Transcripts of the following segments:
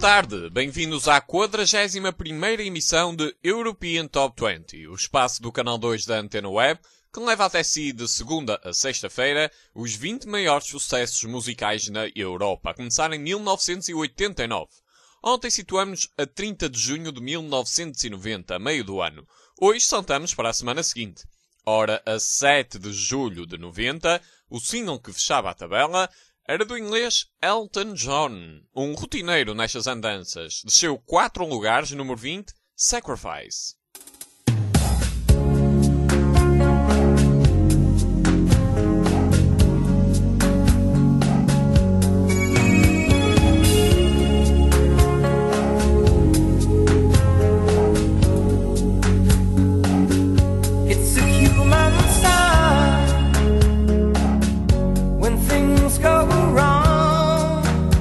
tarde, bem-vindos à 41ª emissão de European Top 20, o espaço do canal 2 da Antena Web, que leva até si de segunda a sexta-feira os 20 maiores sucessos musicais na Europa, a começar em 1989. Ontem situamos a 30 de junho de 1990, a meio do ano. Hoje saltamos para a semana seguinte. Ora, a 7 de julho de 90, o single que fechava a tabela era do inglês Elton John, um rotineiro nestas andanças. Desceu 4 lugares, número 20, Sacrifice.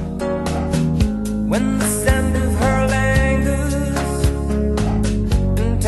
When the sound of her languors and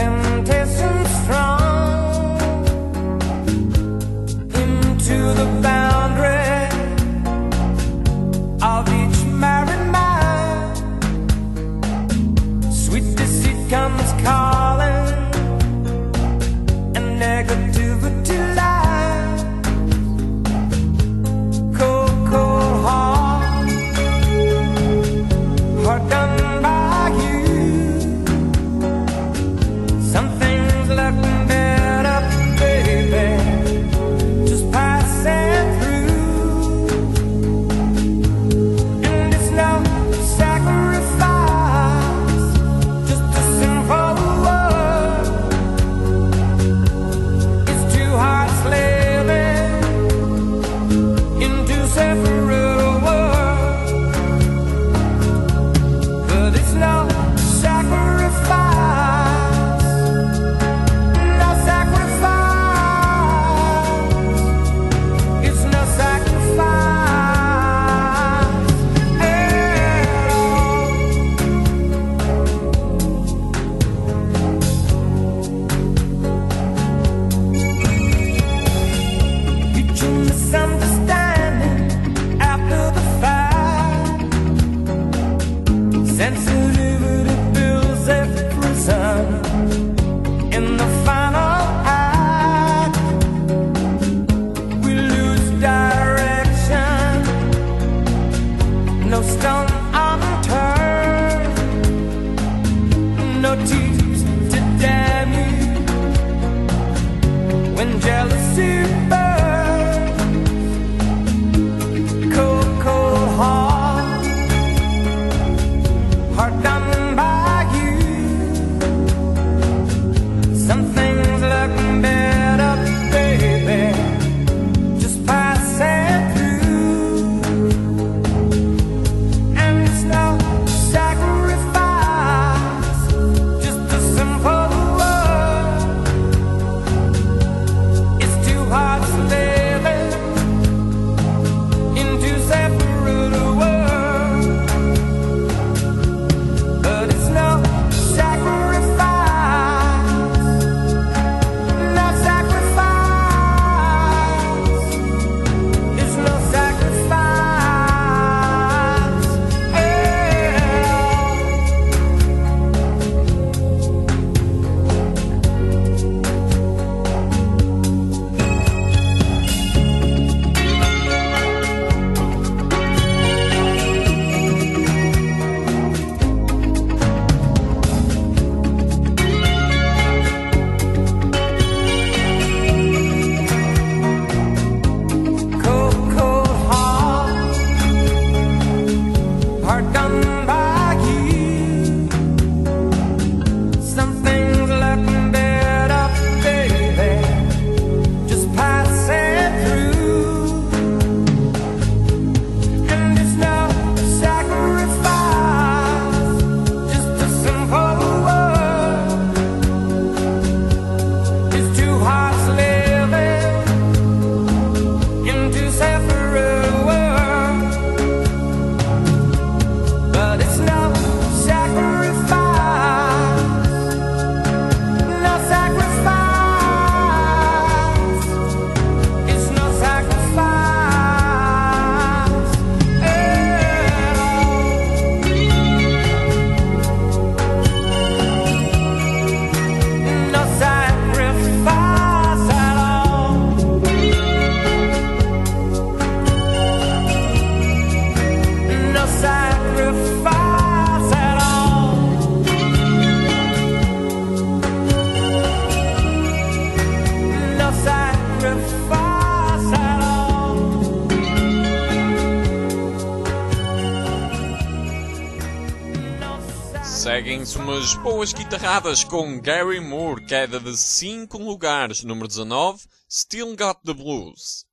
Seguem-se umas boas guitarradas com Gary Moore, queda de 5 lugares, número 19, Still Got the Blues.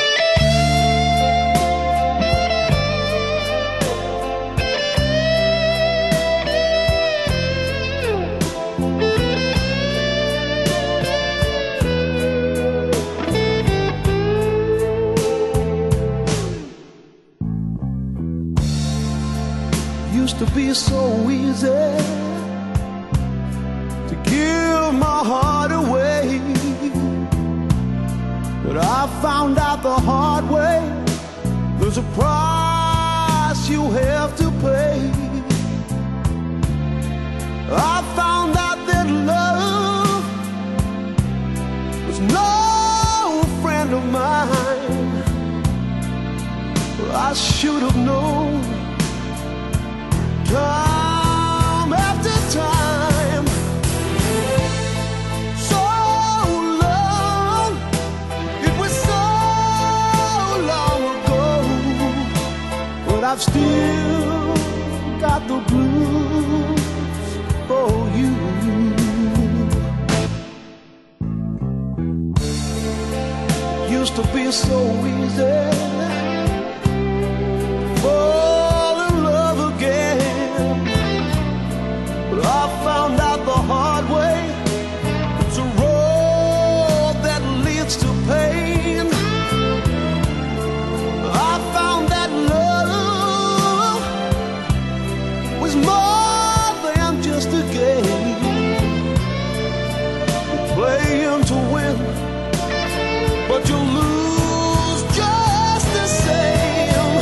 Used to be so easy to give my heart away, but I found out the hard way there's a price you have to pay. I found out that love was no friend of mine. I should have known time after time. So long, it was so long ago, but I've still got the blues for you. Used to be so easy fall in love again, but I found out the hard way it's a road that leads to pain. I found that love was more than just a game. You're playing to win, but you lose just the same.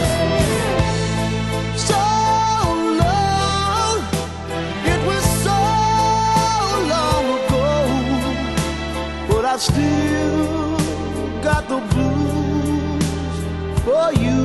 So long, it was so long ago, but I still got the blues for you.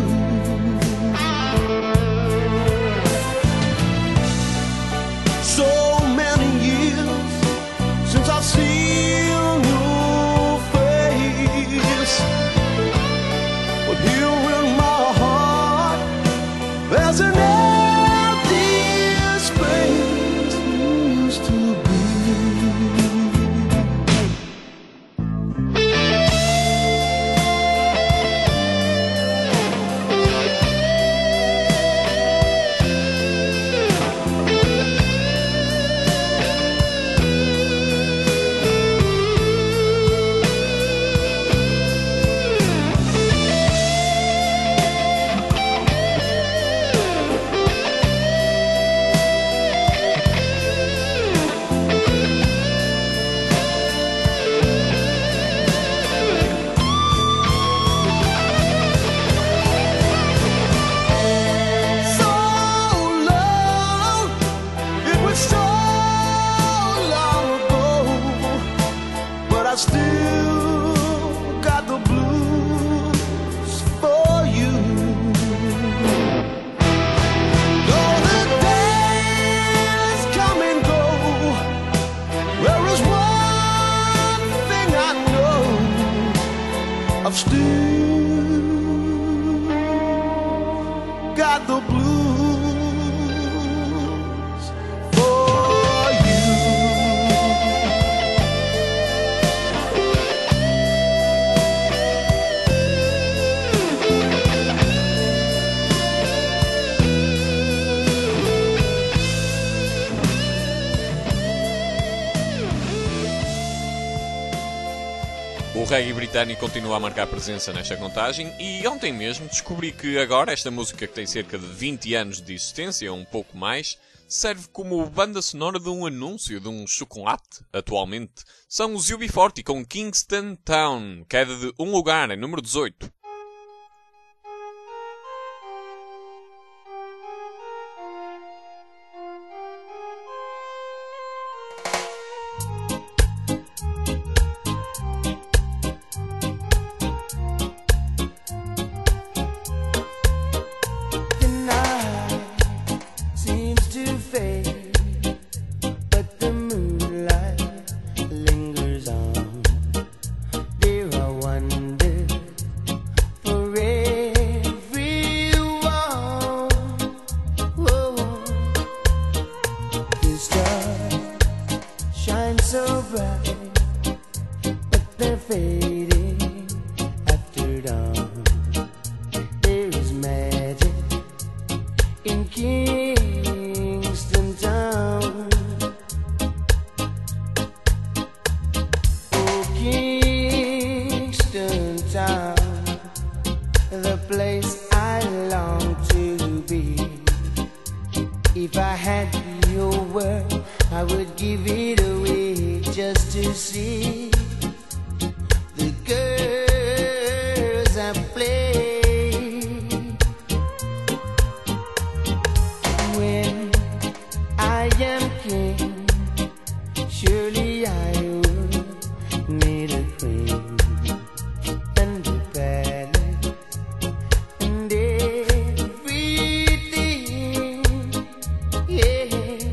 So many years since I've seen your face, but here in my heart there's an empty space used to be. I still got the blues for you. Though the days come and go, there is one thing I know, I've still got the blues. O reggae britânico continua a marcar presença nesta contagem e ontem mesmo descobri que agora esta música, que tem cerca de 20 anos de existência, ou um pouco mais, serve como banda sonora de um anúncio de um chocolate. Atualmente são os UB40 com Kingston Town, queda de um lugar em número 18. but they're fading after dawn. There is magic in Kingston Town. Oh, Kingston Town, the place I long to be. If I had your word, I would give it away just to see the girls I play. When I am king, surely I would need a queen and a palace and everything, yeah.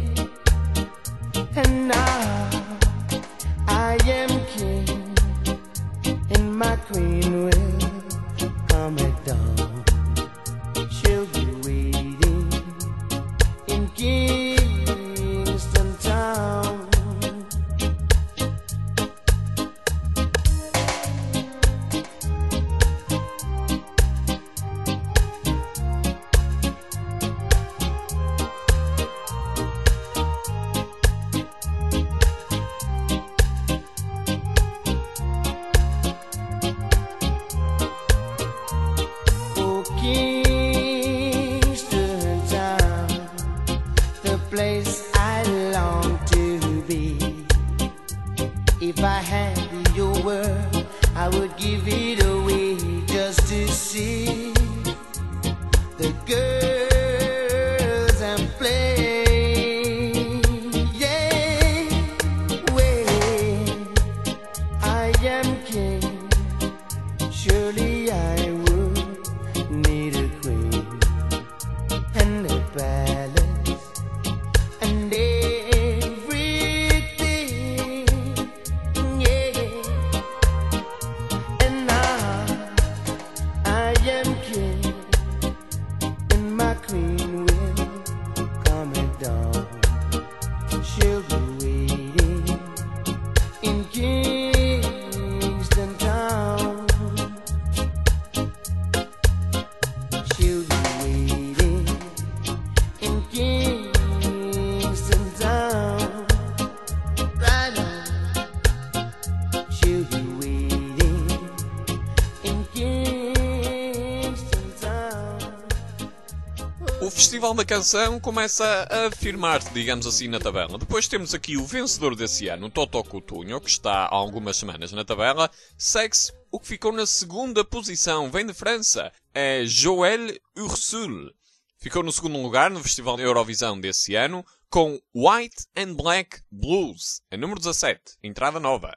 And now I am king, and my queen will come at dawn. She'll be waiting in Kingston Town. Oh, Kingston Town, the place I long to be. If I had your word, I would give it away just to see the girls and play. Yeah, when I am king, surely I would need a queen and a palace and everything, yeah. And now I am king, and my queen will come at dawn. She'll be waiting in Kingston Town. She'll be waiting in Kingston Town. Right on. She'll be waiting in Kingston Town. O Festival da Canção começa a afirmar-se, digamos assim, na tabela. Depois temos aqui o vencedor desse ano, Toto Cutugno, que está há algumas semanas na tabela. Segue-se o que ficou na segunda posição, vem de França, é Joël Ursule. Ficou no segundo lugar no Festival da Eurovisão desse ano, com White and Black Blues, a número 17, entrada nova.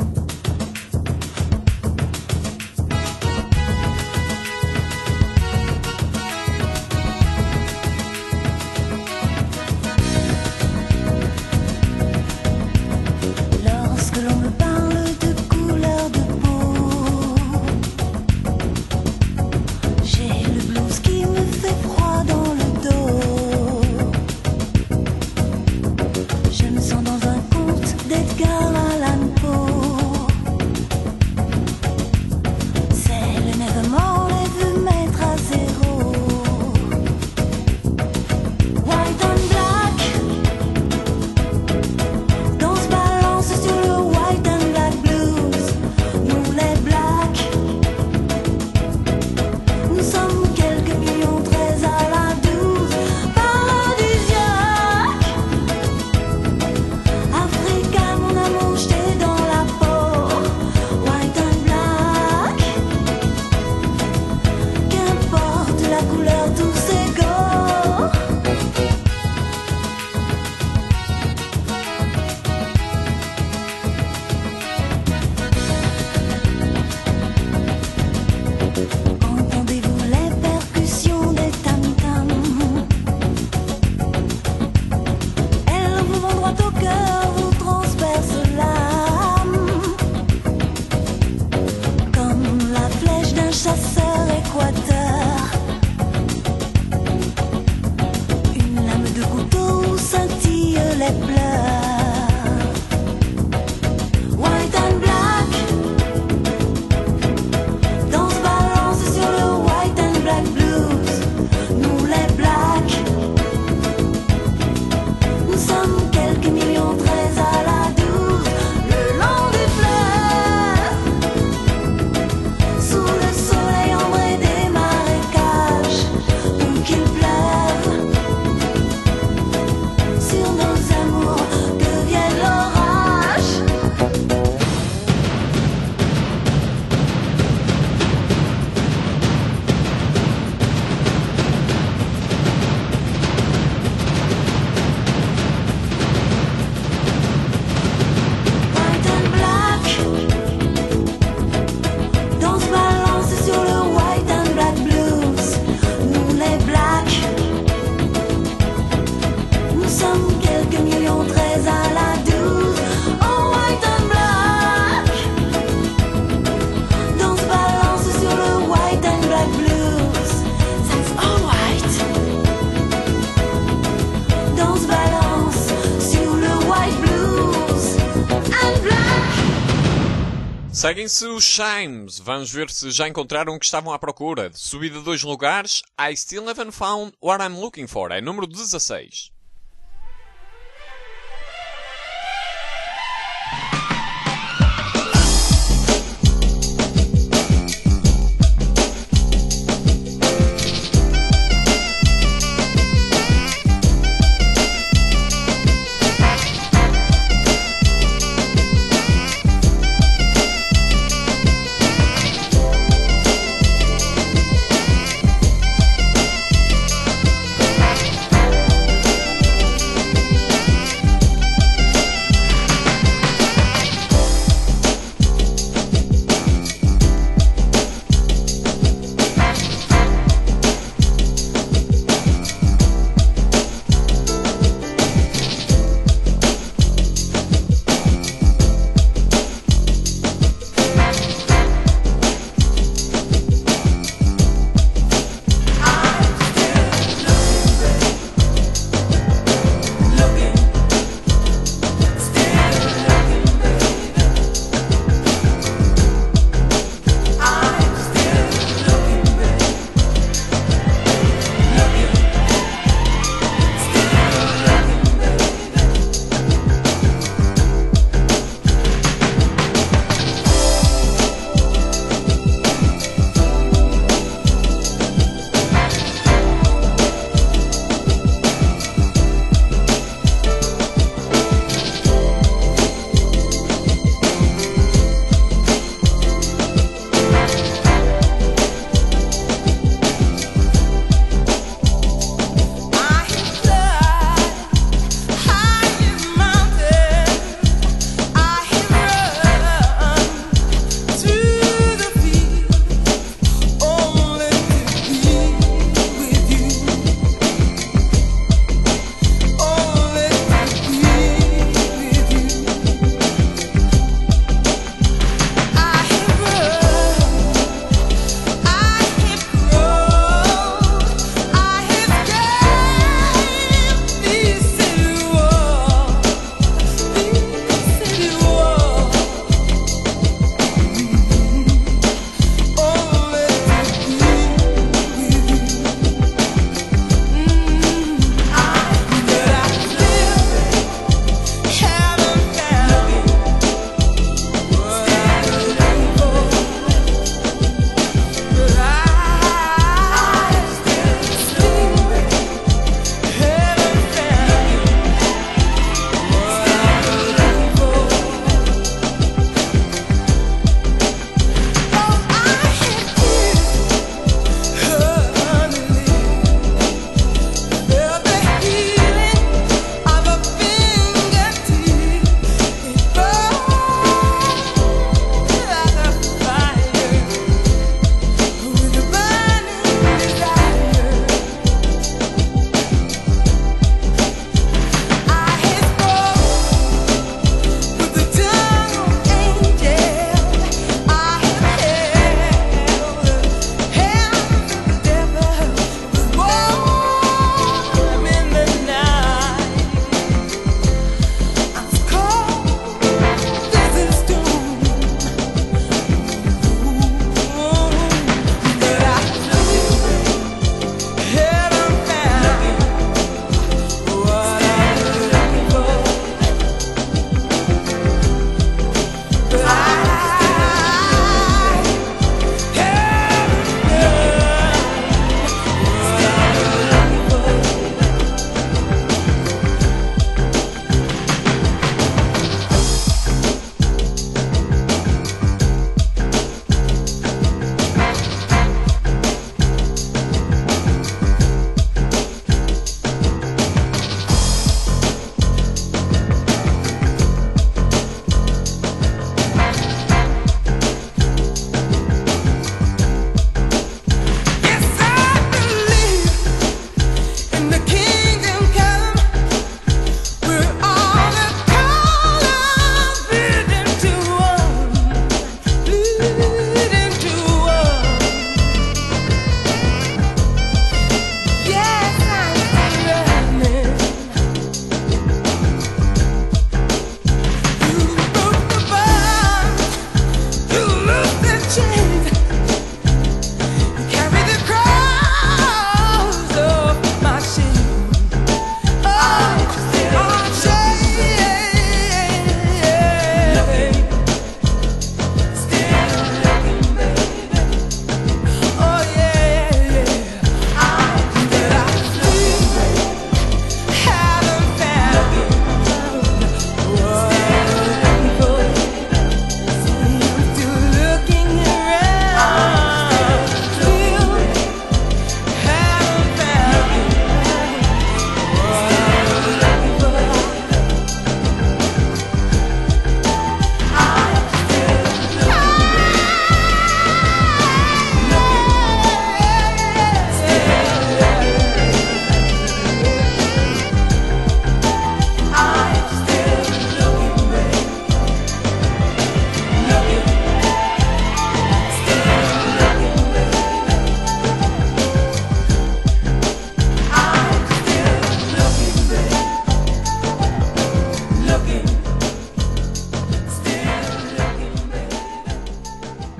Lorsque l'on me parle de couleur de peau, j'ai le blues qui me fait froid dans le dos. Je me sens dans un conte d'Edgar Allan Poe. Seguem-se os Chimes. Vamos ver se já encontraram o que estavam à procura. De subida 2 lugares, I Still Haven't Found What I'm Looking For. É número 16.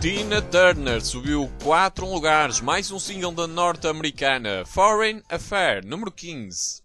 Tina Turner subiu 4 lugares, mais um single da norte-americana, Foreign Affair, número 15.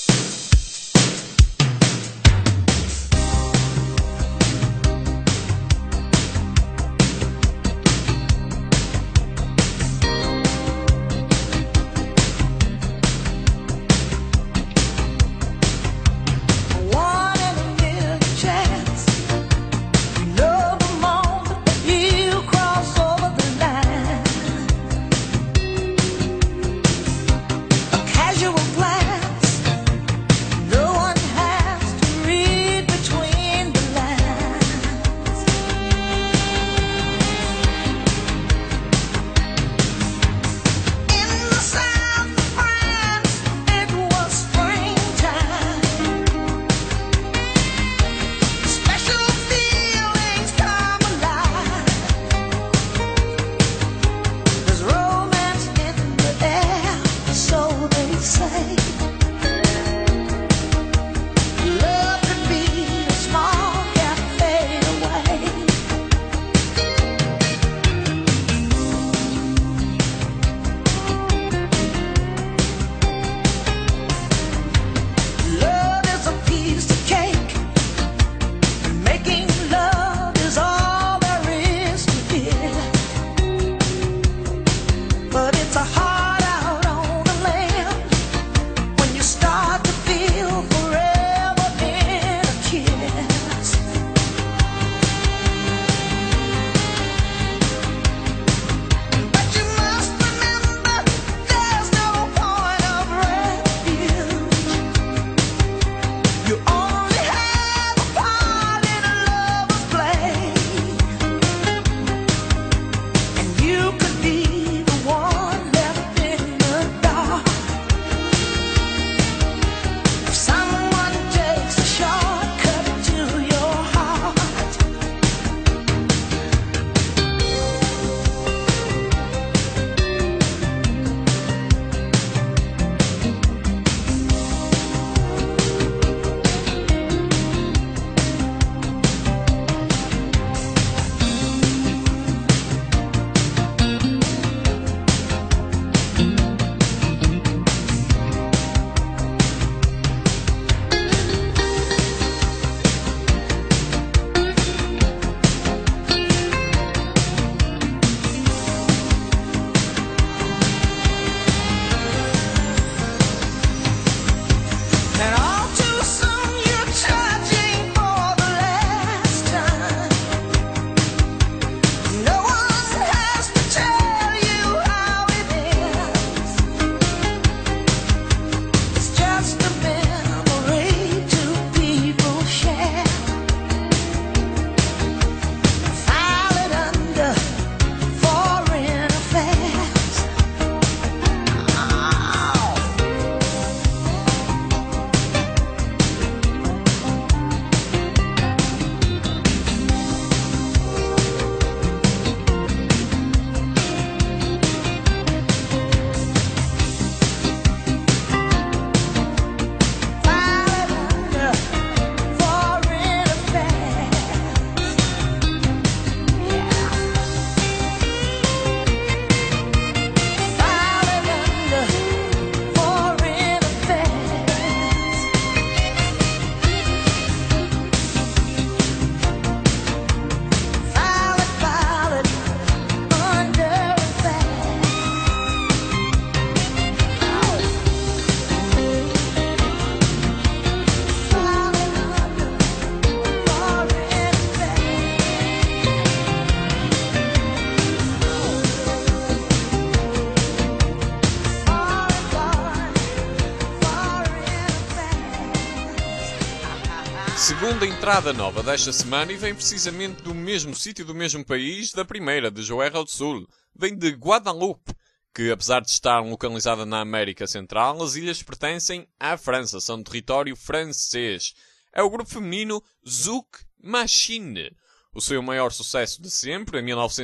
Segunda entrada nova desta semana e vem precisamente do mesmo sítio do mesmo país da primeira, de Joera do Sul. Vem de Guadeloupe, que apesar de estar localizada na América Central, as ilhas pertencem à França, são território francês. É o grupo feminino Zouk Machine. O seu maior sucesso de sempre, em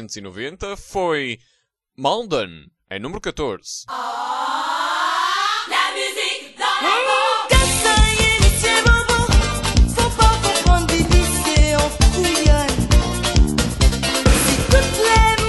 1990, foi Malden, em número 14. Toutes les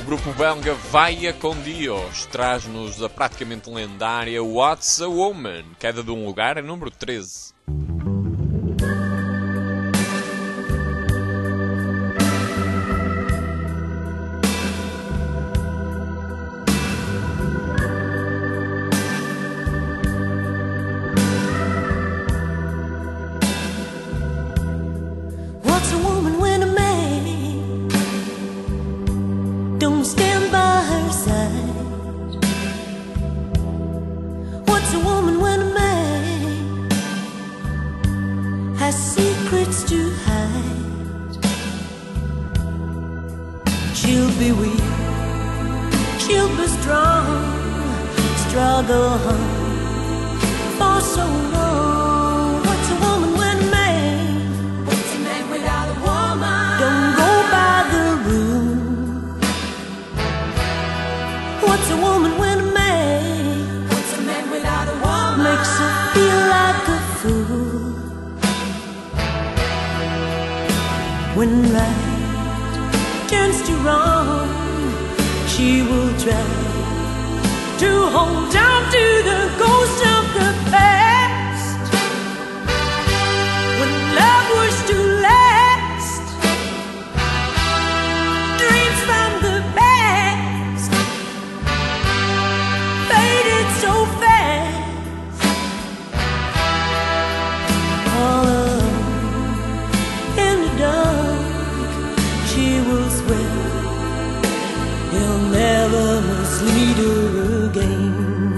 grupo belga Vaia com Dios traz-nos a praticamente lendária What's a Woman, queda de um lugar a número 13. What's a woman when a man don't stand by her side? What's a woman when a man has secrets to hide? She'll be weak, she'll be strong, struggle on for so long. What's a woman when a man without a woman don't go by the rule? What's a woman when a man without a woman makes her feel like a fool? When right turns to wrong, she will try to hold on to the ghost of the past. When love was to last, dreams from the past faded so fast. All alone in the dark, she will swear he'll never mislead her again.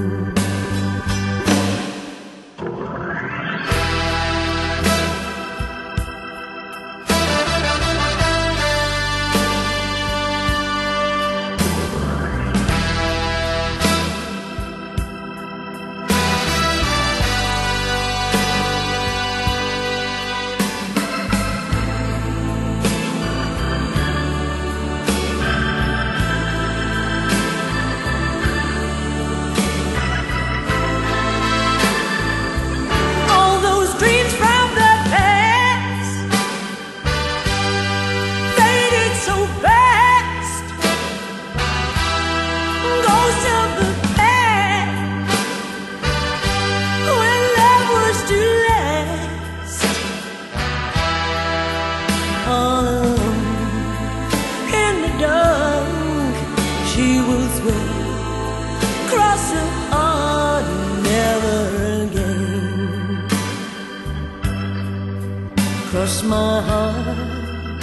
All those dreams from the past faded so fast. Ghosts of the past, when love was to last. All alone in the dark, she will swear, cross her heart, never again. Cross my heart,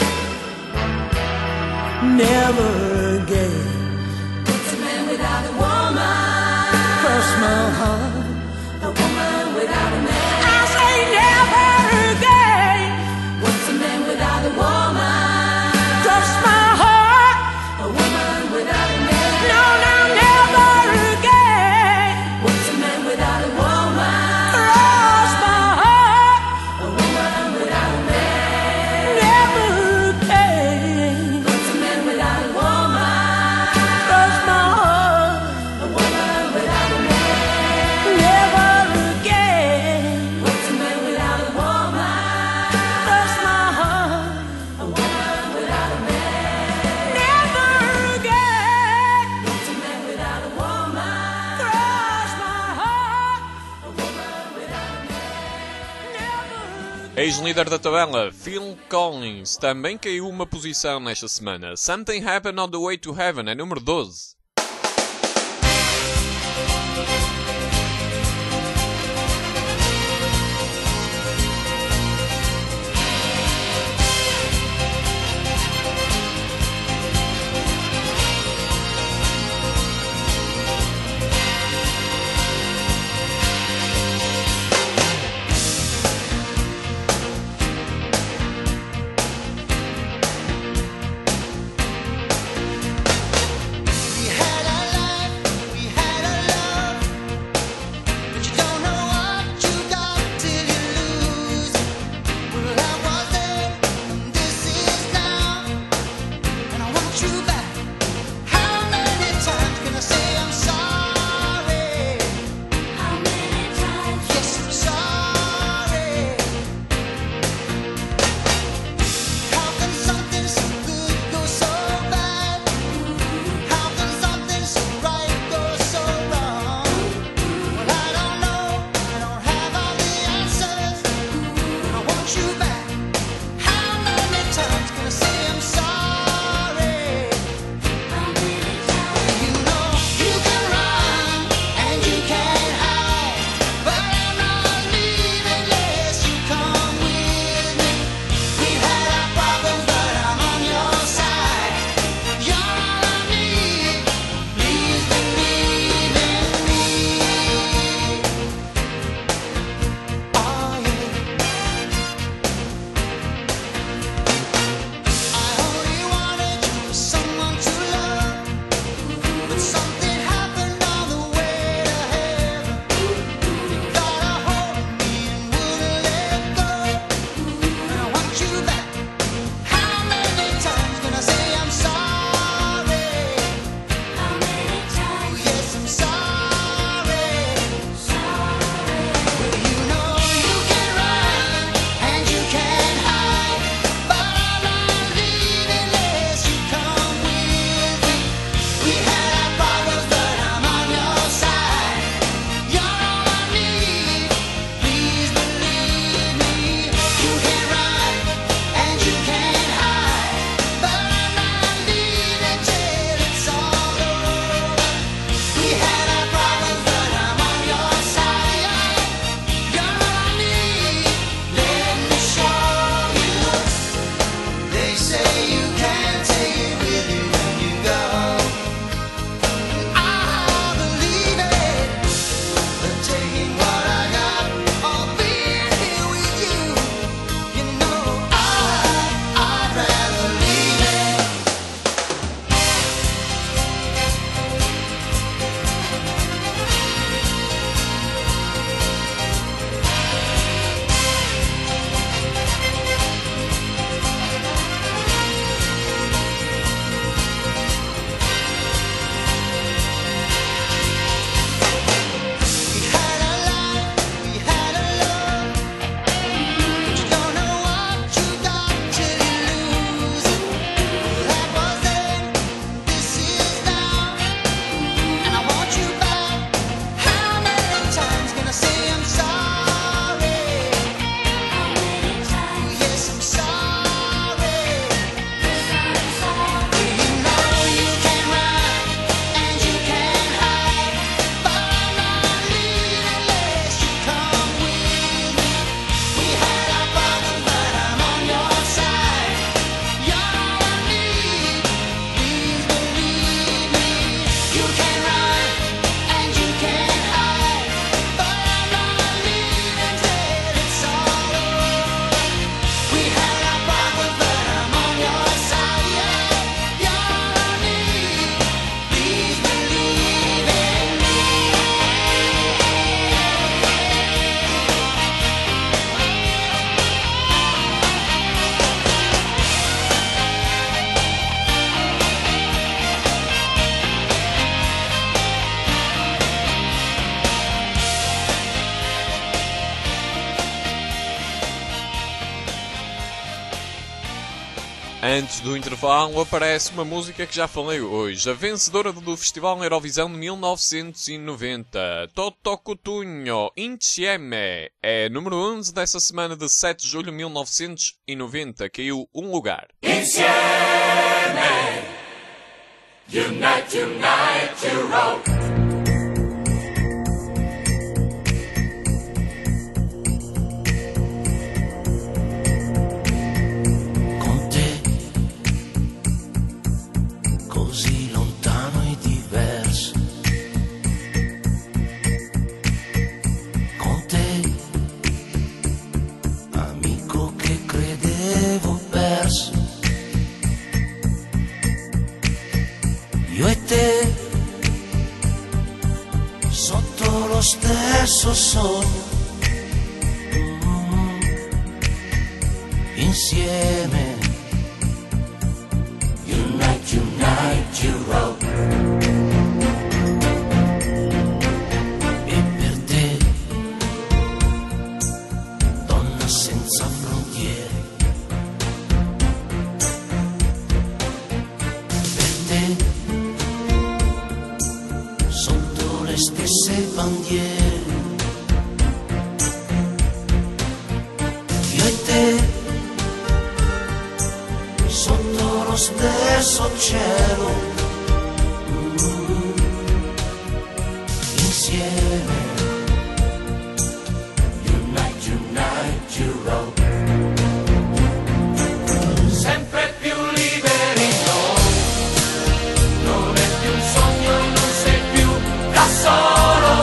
never again. What's a man without a woman? Cross my heart, a woman without a man. I say never again. What's a man without a woman? Cross my heart, a woman without a man. No, no, never again. What's a man without a woman? Cross my heart, a woman without a man. Never again. What's a man without a woman? Cross my heart, a woman without a man. Never again. What's a man without a woman? Cross my heart, a woman without a man. Never again. What's a man without a woman? Cross my heart, a woman without a man. Never. Ex-líder da tabela, Phil Collins, também caiu uma posição nesta semana. Something Happened on the Way to Heaven, é número 12. We Antes do intervalo aparece uma música que já falei hoje, a vencedora do Festival Eurovisão de 1990, Toto Cutugno, Insieme, é número 11 dessa semana de 7 de julho de 1990, caiu um lugar. Insieme, unite, unite, Europe. Così lontano e diverso, con te, amico che credevo perso, io e te, sotto lo stesso sogno, insieme. Unite, unite, Europe. E per te, donna senza frontiere, per te, sotto le stesse bandiere, io e te, sotto lo stesso cielo, insieme. Unite, unite, Europe. Sempre più liberi noi, non è più un sogno e non sei più da solo,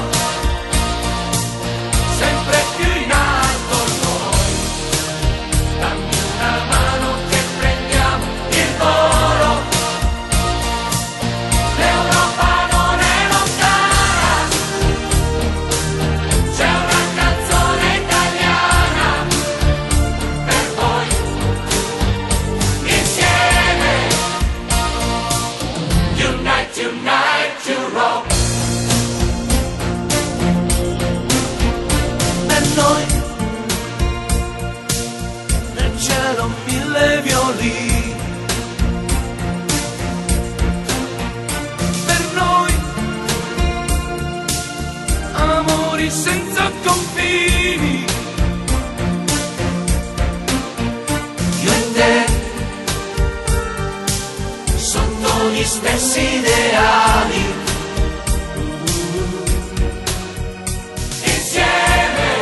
sempre più in alto noi, dammi una mano che prendiamo il volo, l'Europa non è lontana, c'è una canzone italiana per voi, insieme, unite, unite, Europe. E noi, nel cielo mille violini, per noi amori senza confini, io e te sotto gli stessi ideali, insieme.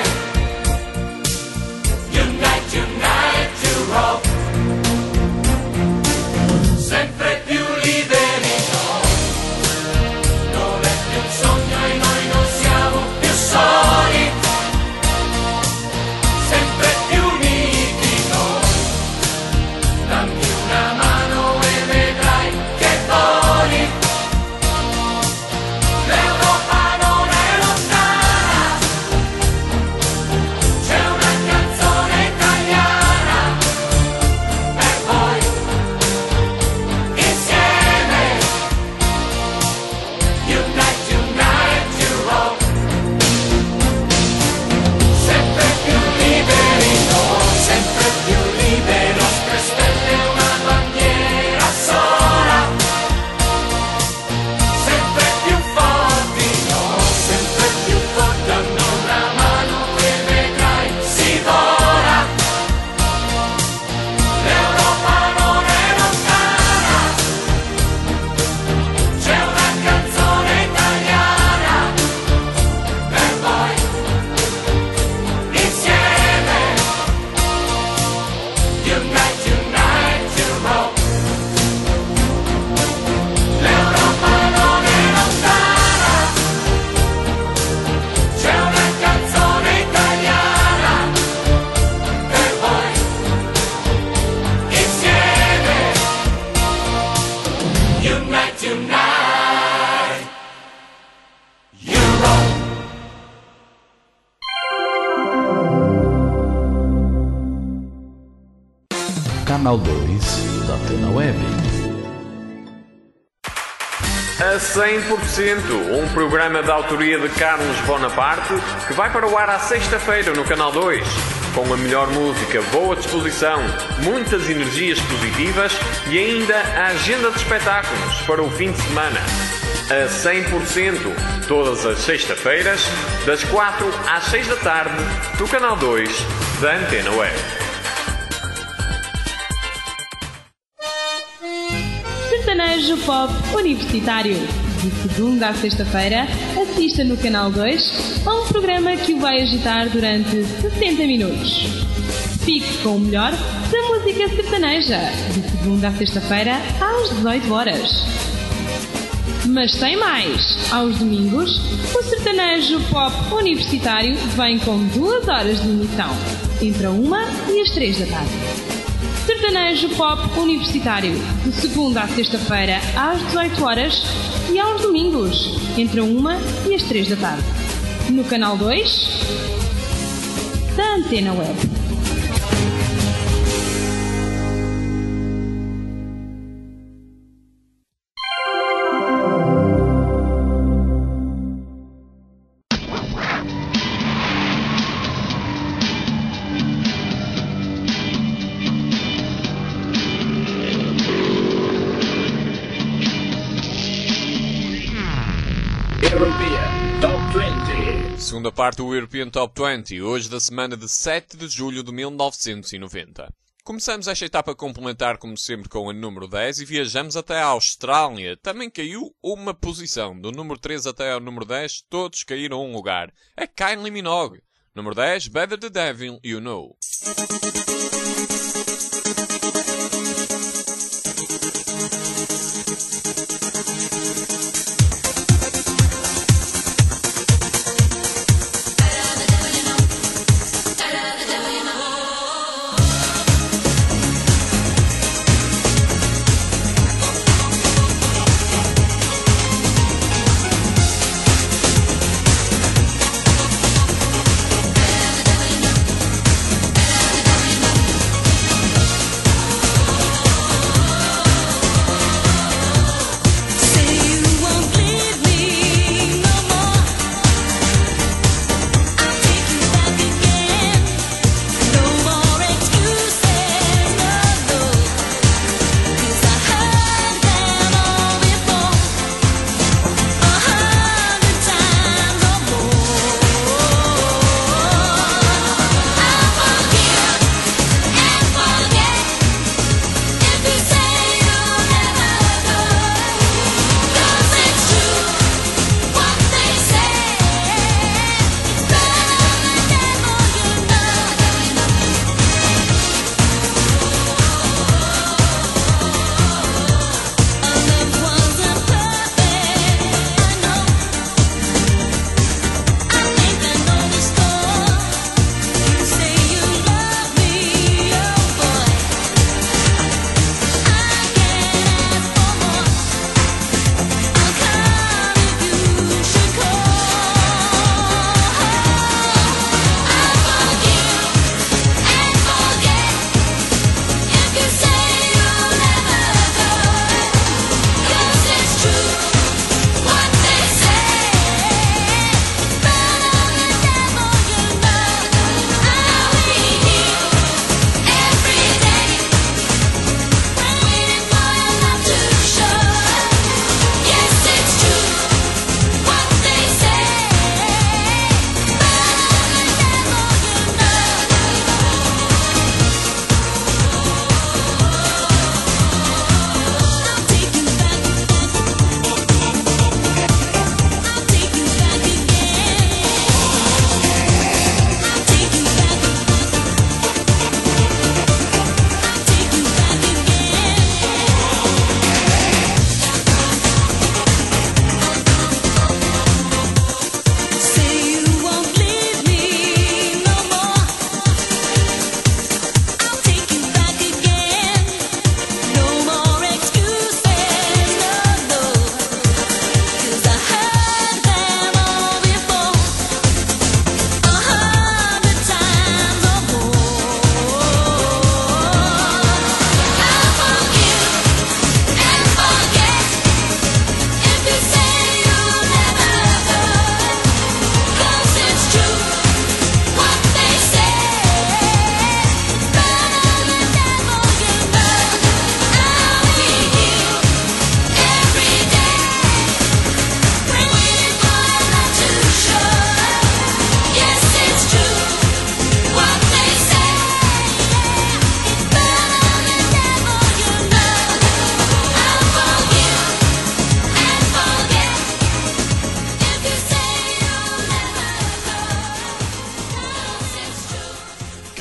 Unite, unite, Europe. Sempre più liberi noi, non è più un sogno e noi non siamo più soli, sempre più uniti noi, dammi una mano e vedrai che voli, l'Europa non è lontana, c'è una canzone italiana per voi, insieme. Unite, unite, Europe. Sempre più liberi noi, sempre più liberi, nostre stelle una bandiera sola, sempre più forti noi, sempre più forti, danno una mano e vedrai si vola, l'Europa non è lontana, c'è una canzone italiana per voi, insieme. Unite, unite, Europe. L'Europa non è lontana, c'è una canzone italiana per voi, insieme. Unite, unite, Europe. Canal 2 da Antena Web. A 100%, um programa de autoria de Carlos Bonaparte que vai para o ar à sexta-feira no Canal 2. com a melhor música, boa disposição, muitas energias positivas e ainda a agenda de espetáculos para o fim de semana. A 100%, todas as sextas-feiras, das 4 às 6 da tarde, no canal 2 da Antena Web. Sertanejo Pop Universitário. De segunda à sexta-feira, assista no canal 2 a um programa que o vai agitar durante 60 minutos. Fique com o melhor da música sertaneja. De segunda à sexta-feira, às 18 horas. Mas sem mais, aos domingos, o Sertanejo Pop Universitário vem com 2 horas de emissão, entre a 1 e as 3 da tarde. Sertanejo Pop Universitário, de segunda à sexta-feira às 18 horas e aos domingos, entre a 1 e as 3 da tarde. No canal 2 da Antena Web. Segunda parte do European Top 20, hoje da semana de 7 de julho de 1990. Começamos esta etapa complementar, como sempre, com a número 10 e viajamos até a Austrália. Também caiu uma posição. Do número 3 até ao número 10, todos caíram um lugar. É Kylie Minogue. Número 10, Better the Devil You Know.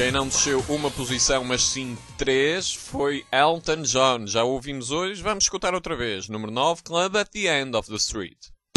Quem não desceu uma posição, mas sim 3, foi Elton John. Já o ouvimos hoje, vamos escutar outra vez. Número 9, Club at the End of the Street.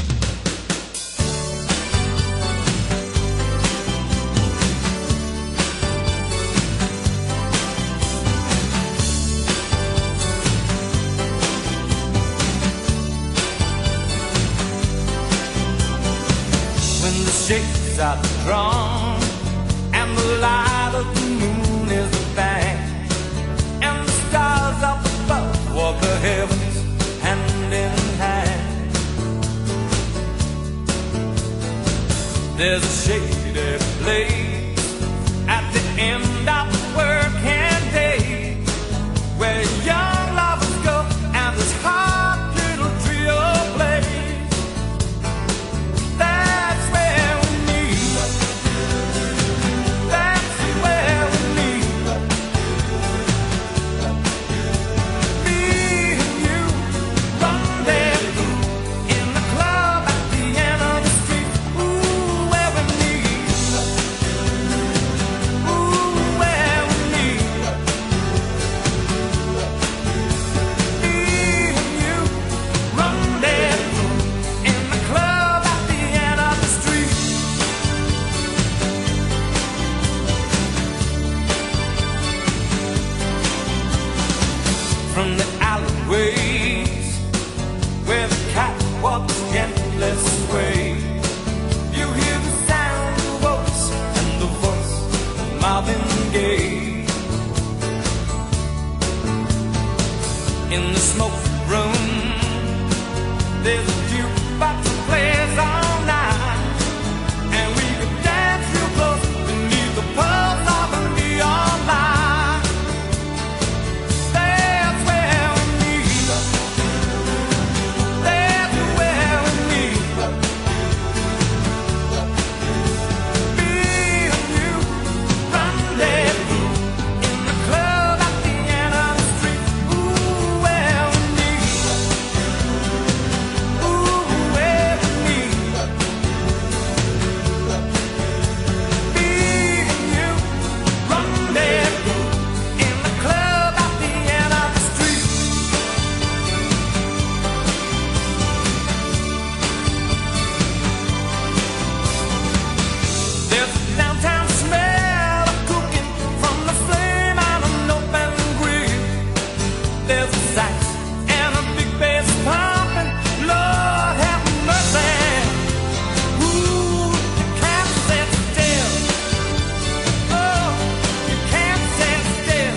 When the shakes are drawn and the light of the moon is a thing, and the stars up above walk the heavens hand in hand. There's a shady place at the end of the working day where young lovers go and this hot little trio plays. That's where we meet. That's where we meet. Me and you, rendezvous in the club at the end of the street. Ooh, where we meet. Ooh, where we meet. Me and you, rendezvous in the club at the end of the street. From the alleyways where the catwalks gently sway, you hear the sound of a voice and the voice of Marvin Gaye. In the smoke room, there's a jukebox that plays all night, and we could dance real close beneath the pulse of a neon light. That's where we meet. That's where we meet. Me and you, rendezvous in the club at the end of the street. Ooh, where we meet. Ooh, where we meet. Me and you, rendezvous in the club at the end of the street. There's a downtown smell of cooking from the flame on an open grill. There's a sax and a big bass pumping. Lord have mercy. Ooh, you can't sit still. Oh, you can't sit still.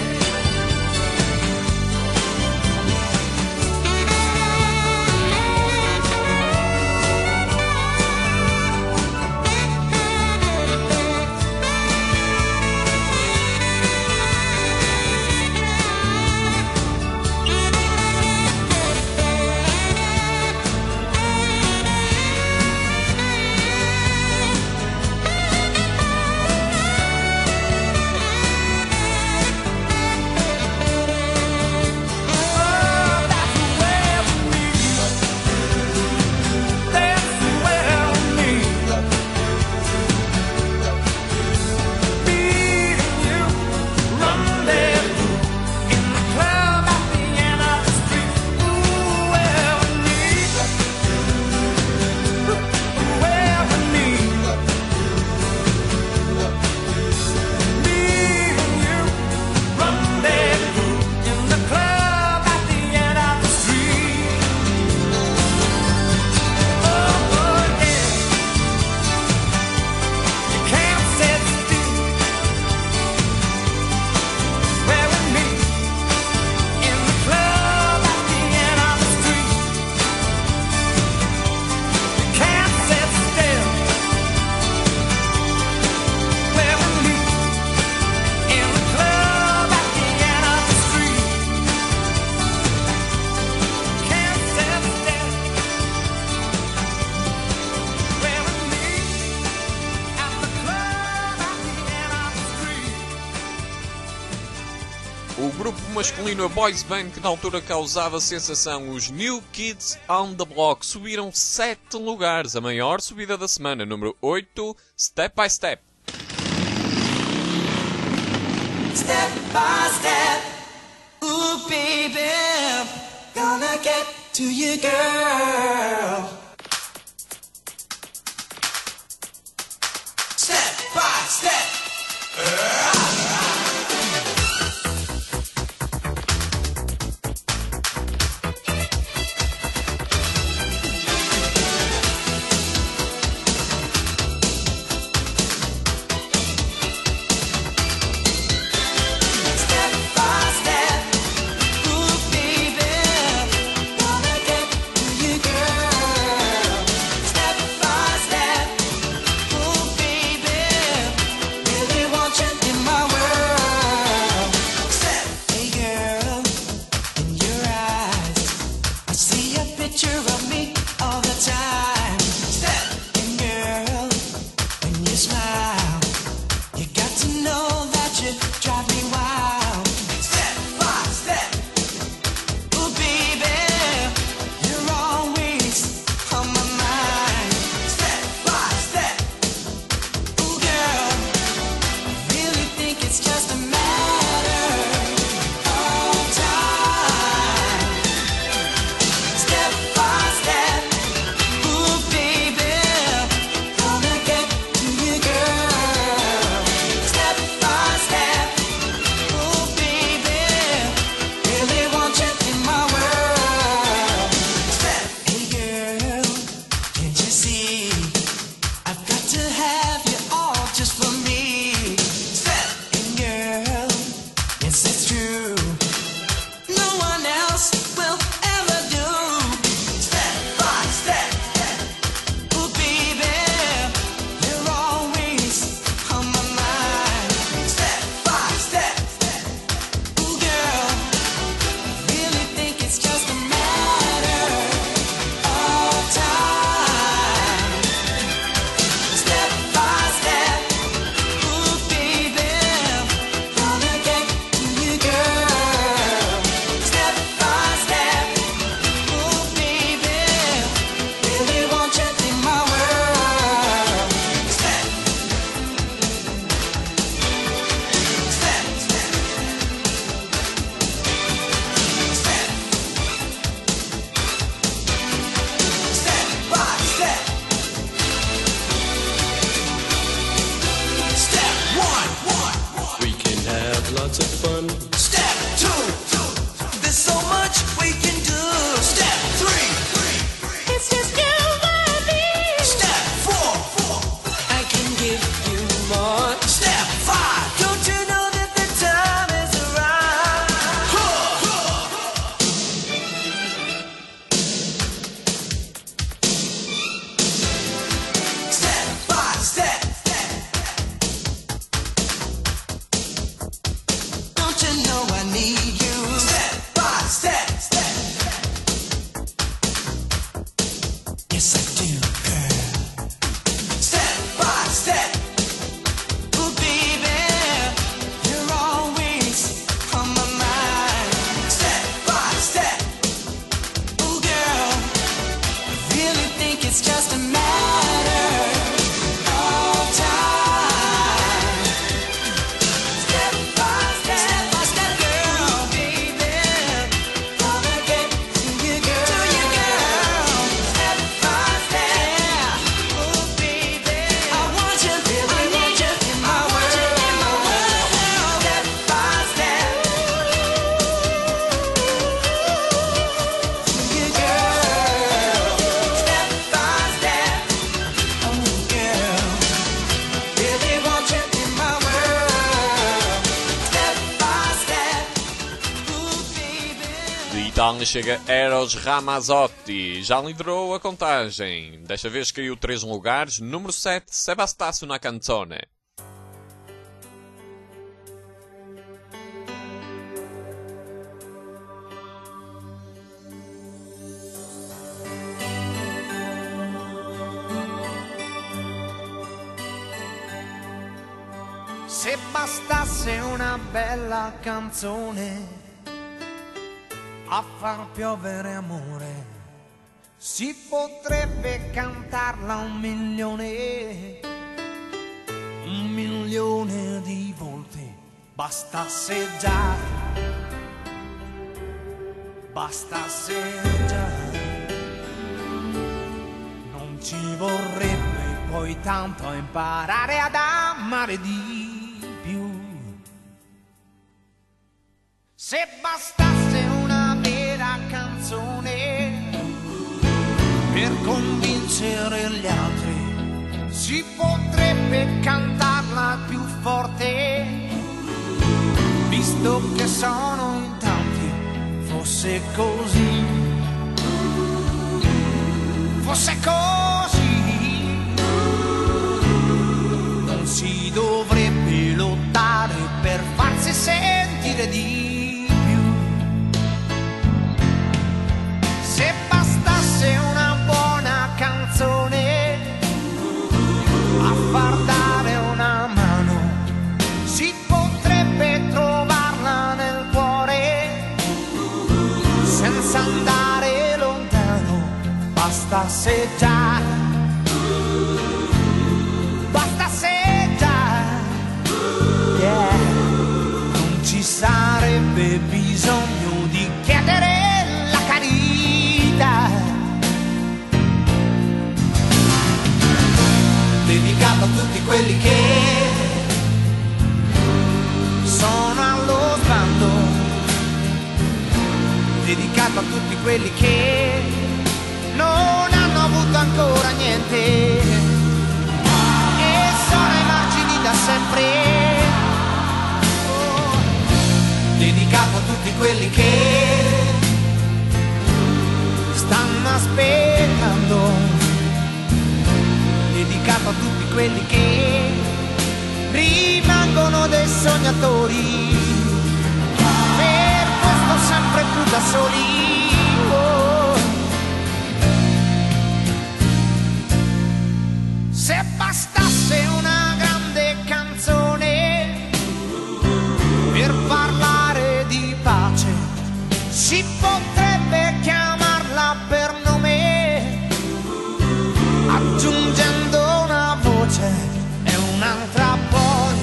O grupo masculino a boys band que na altura causava sensação, os New Kids on the Block, subiram 7 lugares, a maior subida da semana, número 8, Step by Step. step by step. Ooh, baby, gonna get to you, girl. Step by step. Lots of fun. Step 2, there's so much we can do. Step 3, it's just you and me. Step 4, I can give you more. Step 5, don't you know that the time is right. Step by step. You know I need you. Step by step, step. Yes, I do, girl. Step by step. Ooh, baby, you're always on my mind. Step by step. Ooh, girl, I really think it's just a matter of time. Step by step. Itália chega Eros Ramazzotti, já liderou a contagem. Desta vez caiu 3 lugares. Número 7, Sebastião na canzone. Se bastasse una bella canzone a far piovere amore, si potrebbe cantarla 1 milione di volte. Bastasse già, bastasse già, non ci vorrebbe poi tanto imparare ad amare di più. Se bastasse una vera canzone per convincere gli altri, si potrebbe cantarla più forte. Visto che sono in tanti, fosse così, fosse così, non si dovrebbe lottare per farsi sentire di più. Se bastasse una buona canzone a far dare una mano, si potrebbe trovarla nel cuore senza andare lontano. Bastasse già, bastasse già, yeah. Non ci sarebbe bisogno di chiedere la carità, dedicato a tutti quelli che sono allo sbando, dedicato a tutti quelli che non hanno avuto ancora niente e sono ai margini da sempre. Oh, dedicato a tutti quelli che stanno aspettando, dedicato a tutti quelli che rimangono dei sognatori, per questo sempre più da soli. Oh. Se bastasse una grande canzone per parlare di pace, si potrebbe chiamarla per nome, aggiungendo una voce e un'altra poi,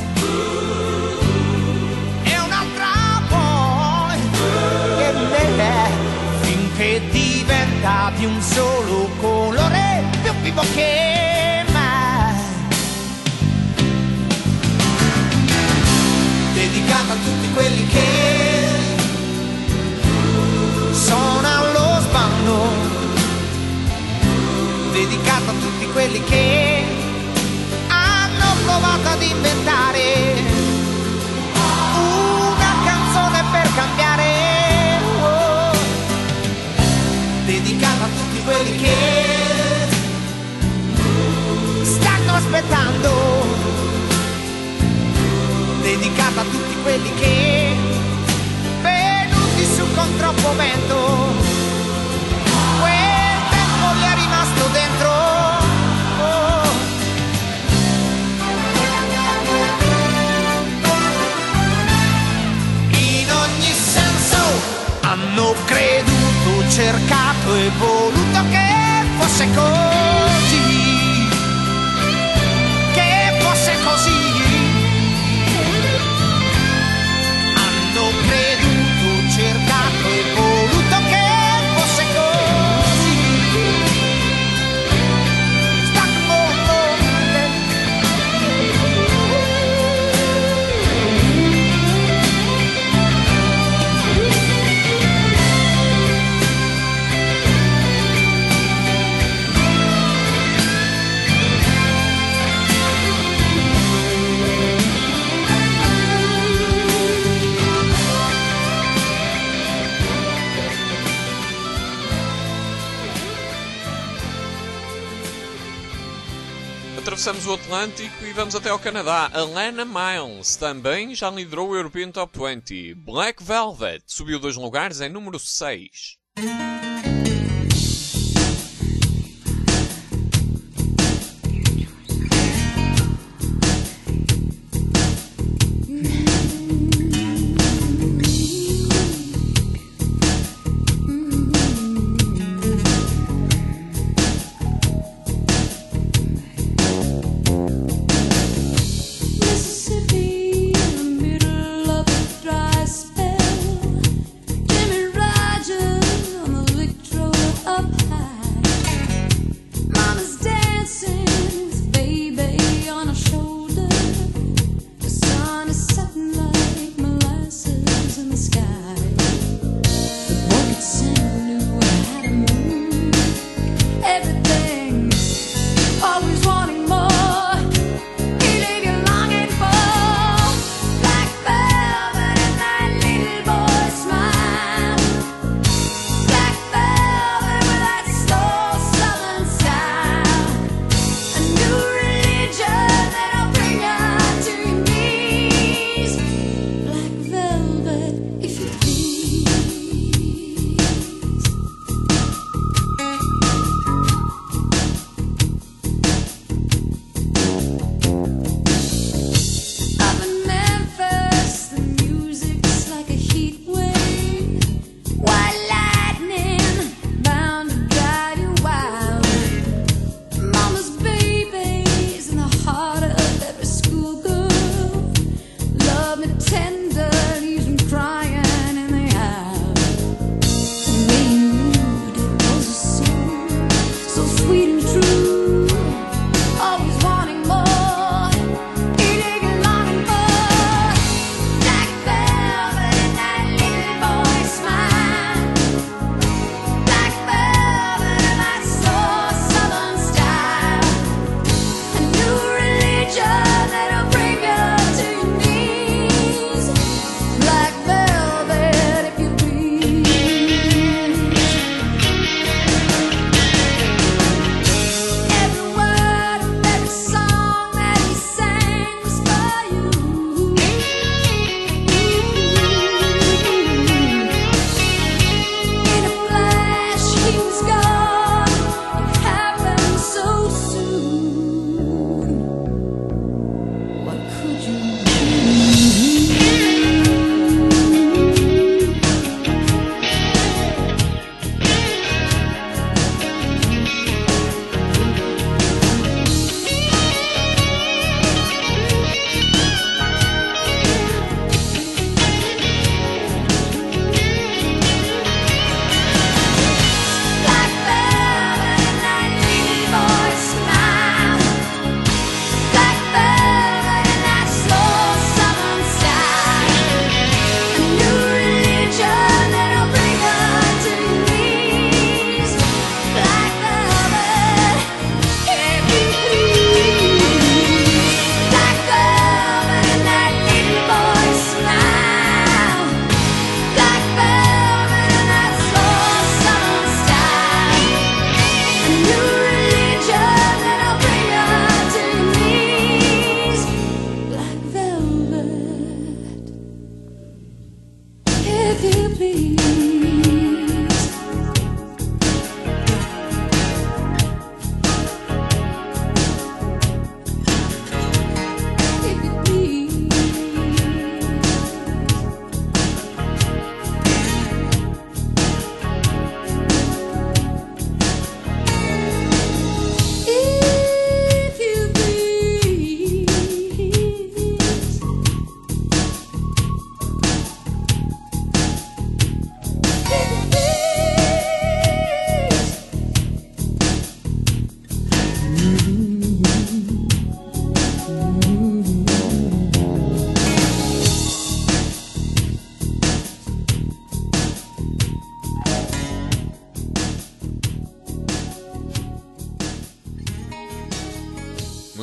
e un'altra poi, finché diventa di un solo colore, più vivo che mai. Dedicato a tutti quelli che sono allo sbando, dedicato a tutti quelli che hanno provato ad inventare una canzone per cambiare. Oh. Dedicato a tutti quelli che stanno aspettando, dedicato a tutti quelli che venuti su con troppo vento, quel tempo gli è rimasto dentro. Oh. In ogni senso hanno creduto, cercato e voluto che fosse così, che fosse così. Hanno creduto, cercato e voluto che fosse così. Sta mondo. Atravessamos o Atlântico e vamos até ao Canadá. Alana Miles também já liderou o European Top 20. Black Velvet subiu 2 lugares em número 6. Mississippi, in the middle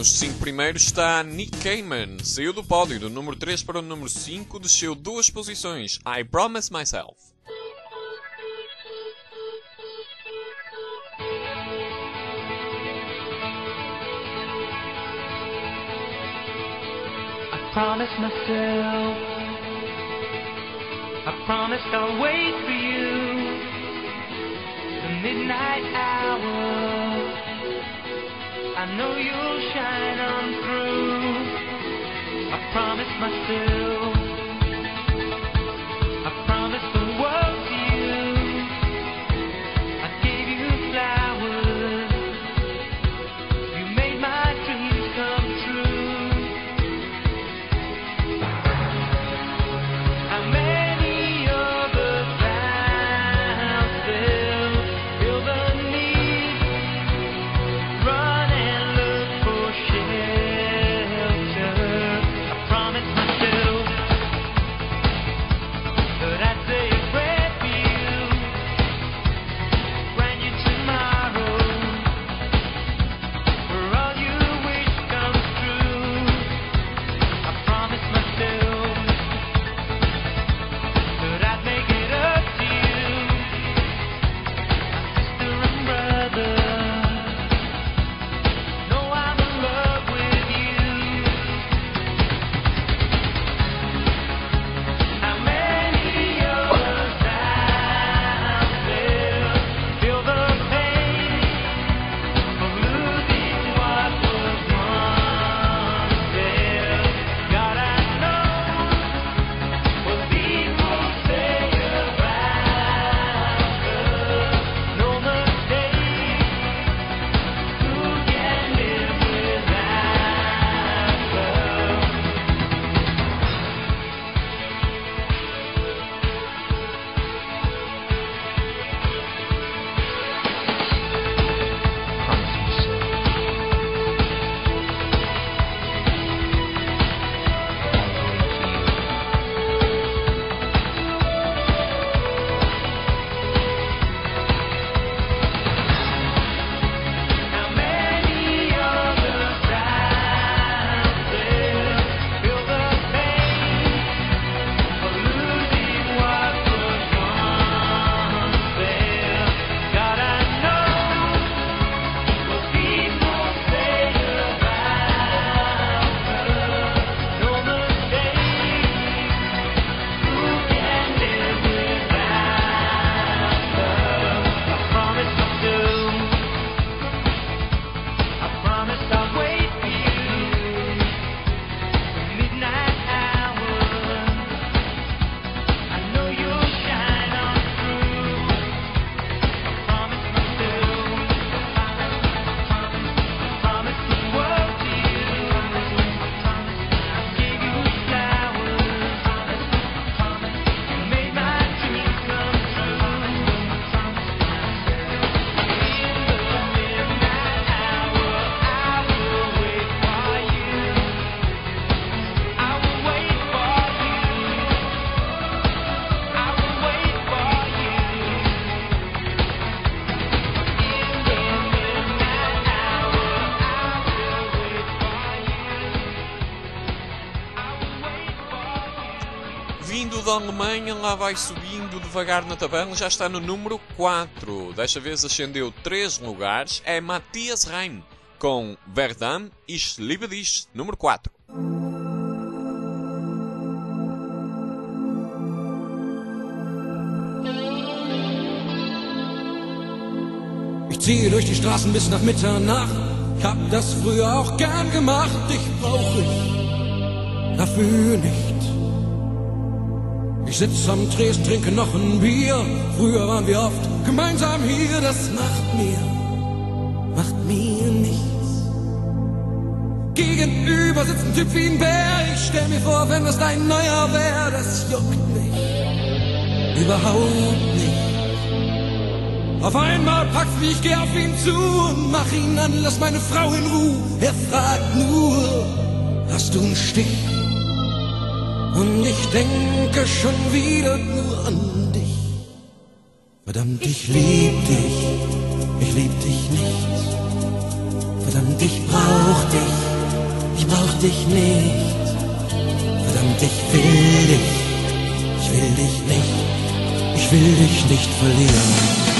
Nos 5 primeiros está Nick Cayman, saiu do pódio do número 3 para o número 5, desceu 2 posições, I Promise Myself. Promise myself, I promised I'll wait for you, the midnight hour, I know you'll shine on through, I promised myself, I promised the world to you, I gave you flowers, you made my dreams come true. Vindo da Alemanha, lá vai subindo devagar na tabela, já está no número 4. Desta vez ascendeu 3 lugares, é Matthias Reim, com Verdam, Ich liebe dich, número 4. Ich ziehe durch die Straßen bis nach Mitternacht. Ich hab das früher auch gern gemacht. Dich brauch ich dafür nicht. Ich sitz am Tresen, trinke noch ein Bier. Früher waren wir oft gemeinsam hier. Das macht mir nichts. Gegenüber sitzt ein Typ wie ein Bär. Ich stell mir vor, wenn das dein neuer wär. Das juckt mich überhaupt nicht. Auf einmal packt's mich, ich geh auf ihn zu und mach ihn an, lass meine Frau in Ruhe. Er fragt nur, hast du einen Stich? Und ich denke schon wieder nur an dich. Verdammt, ich lieb dich nicht. Verdammt, ich brauch dich ich brauch dich nicht. Verdammt, ich will dich. Ich will dich nicht. Ich will dich nicht verlieren.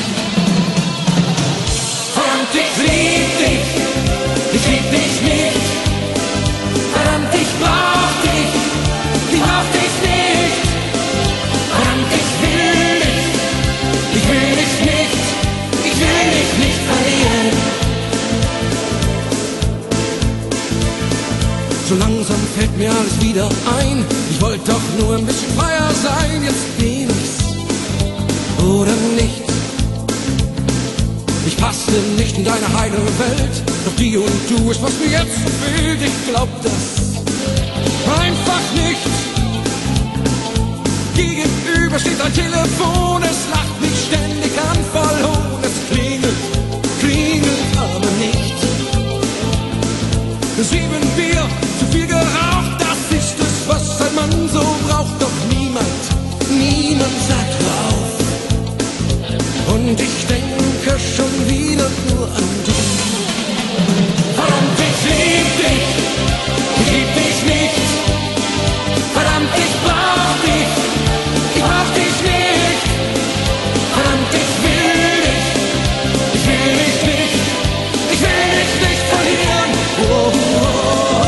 Verdammt, ich lieb dich. Ich lieb dich nicht. Verdammt, ich brauch dich. Ich brauch dich nicht. Verdammt, ich will dich. Ich will dich nicht. Ich will dich nicht verlieren. So langsam fällt mir alles wieder ein. Ich wollte doch nur ein bisschen freier sein. Jetzt bin ich's oder nicht. Ich passte nicht in deine heile Welt. Doch die und du ist, was mir jetzt fehlt. Ich glaub das einfach nicht. Gegenüber steht ein Telefon. Es lacht mich ständig an, voll hohn. Es klingelt, klingelt aber nicht. 7 Bier, zu viel geraucht, das ist es, was ein Mann so braucht. Doch niemand sagt auf. Und ich denke schon wieder nur an dich. Verdammt, ich lieb dich. Ich lieb dich nicht. Verdammt, ich brauch dich. Ich brauch dich nicht. Verdammt, ich will dich. Ich will dich nicht. Ich will dich nicht verlieren. Oh, oh, oh.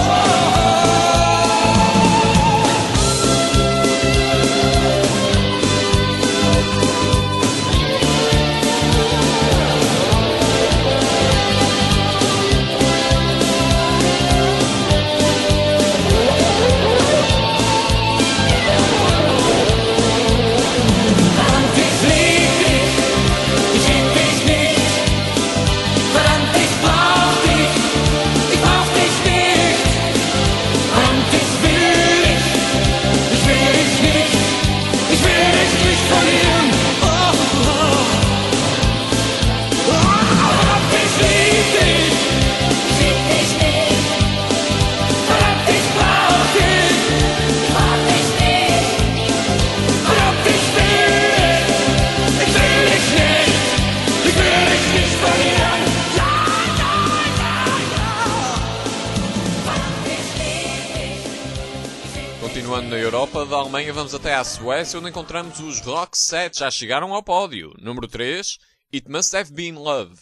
Continuando na Europa, da Alemanha vamos até à Suécia, onde encontramos os Roxette, já chegaram ao pódio. Número 3, It Must Have Been Love.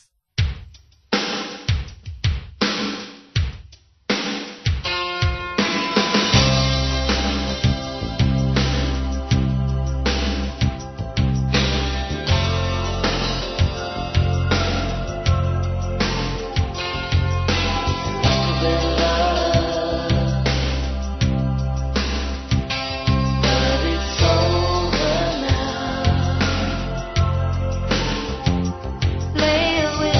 Lay away.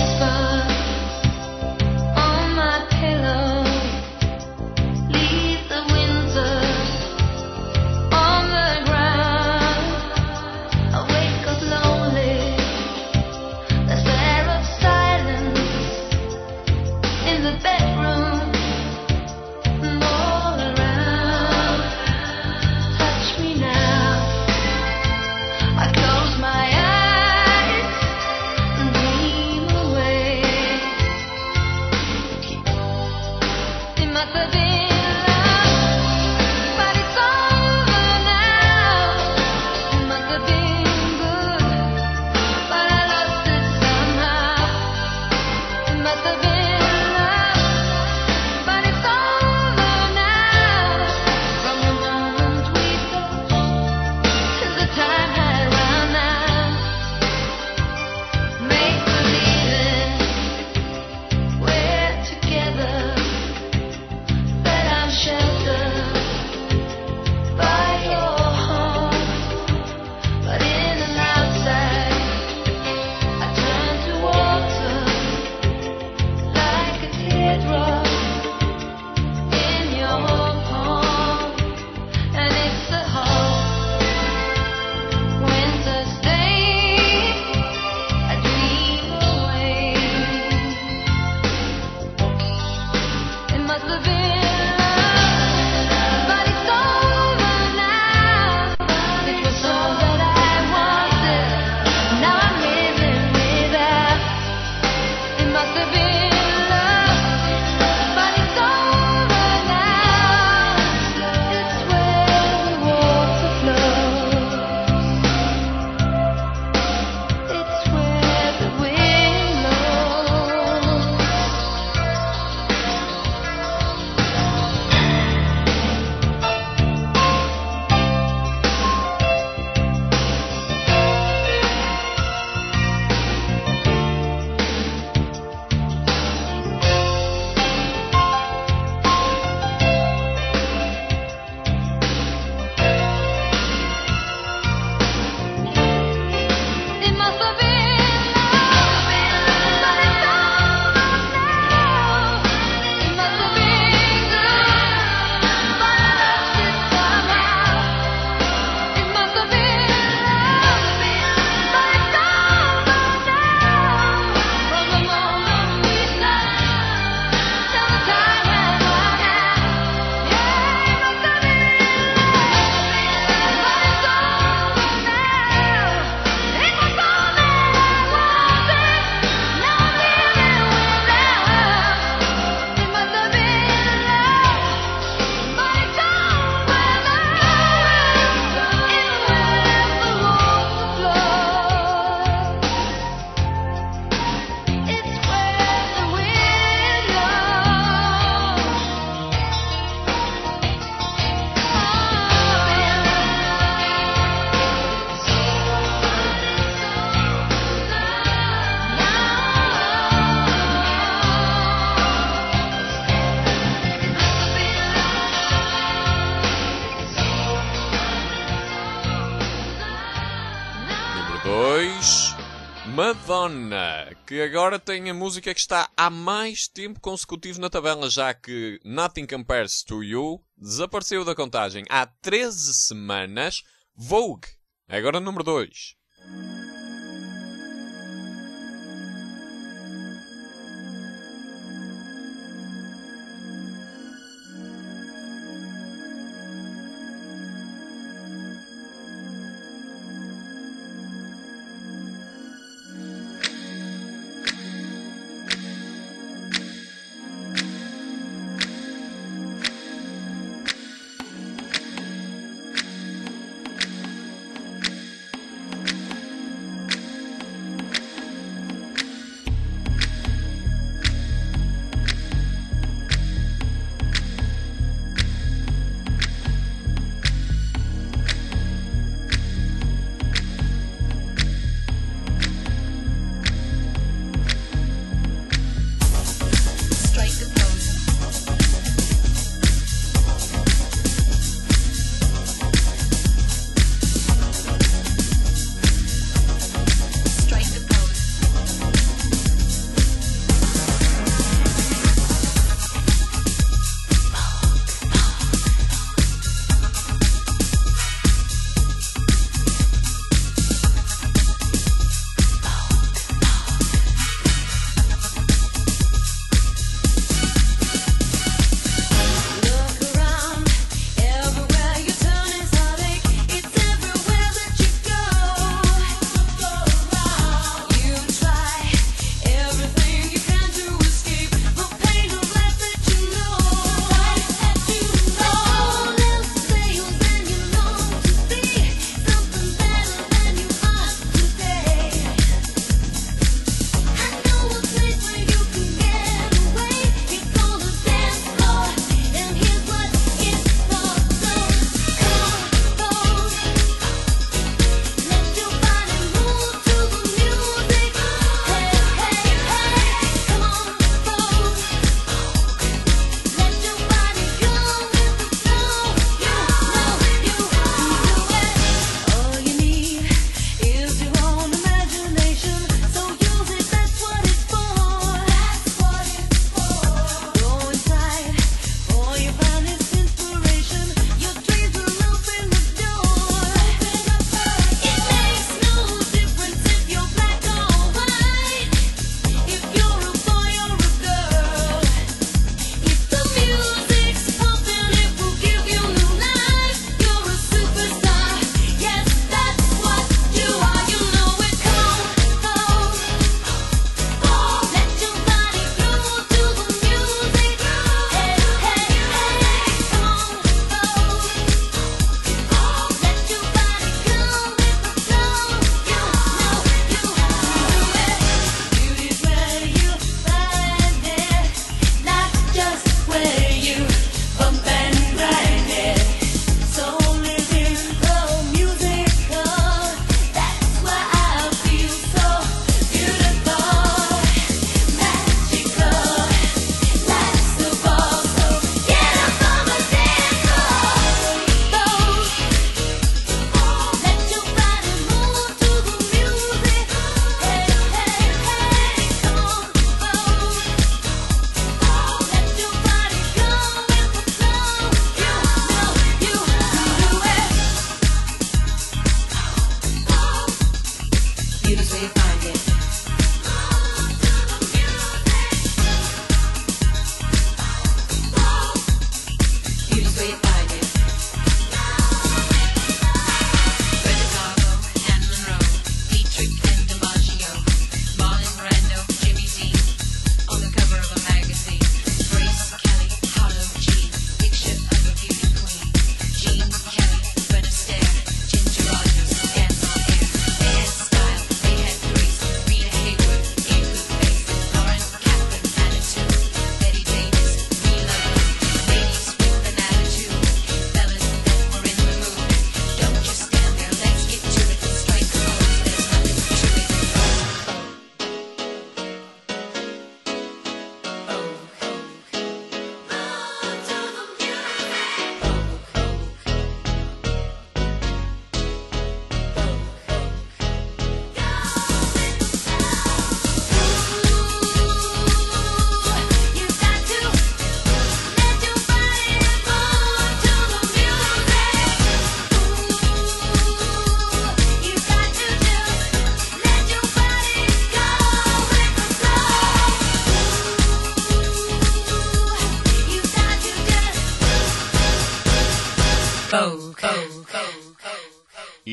2, Madonna, que agora tem a música que está há mais tempo consecutivo na tabela, já que Nothing Compares to You desapareceu da contagem há 13 semanas. Vogue, agora número 2.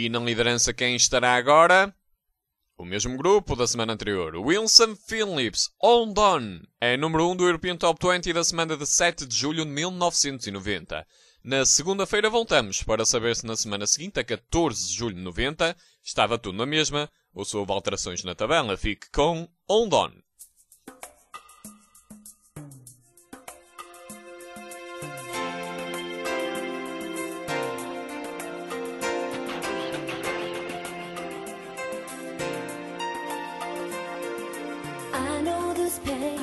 E na liderança quem estará agora? O mesmo grupo da semana anterior. Wilson Phillips, Hold On, é número 1 do European Top 20 da semana de 7 de julho de 1990. Na segunda-feira voltamos para saber se na semana seguinte, a 14 de julho de 90, estava tudo na mesma ou se houve alterações na tabela. Fique com Hold On. I know this pain.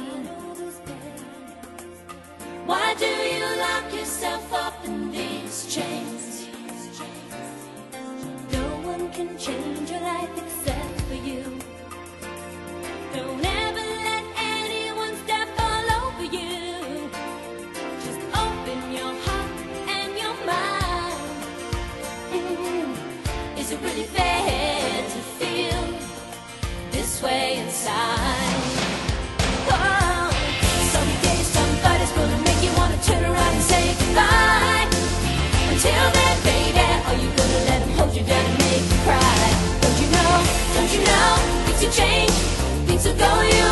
Why do you lock yourself up in these chains? No one can change your life except for you. Don't ever let anyone step all over you. Just open your heart and your mind. Is it really fair to feel this way inside? Oh, some days, somebody's gonna make you wanna turn around and say goodbye. Until then, baby, are you gonna let him hold you down and make you cry? Don't you know, things will change, things will go your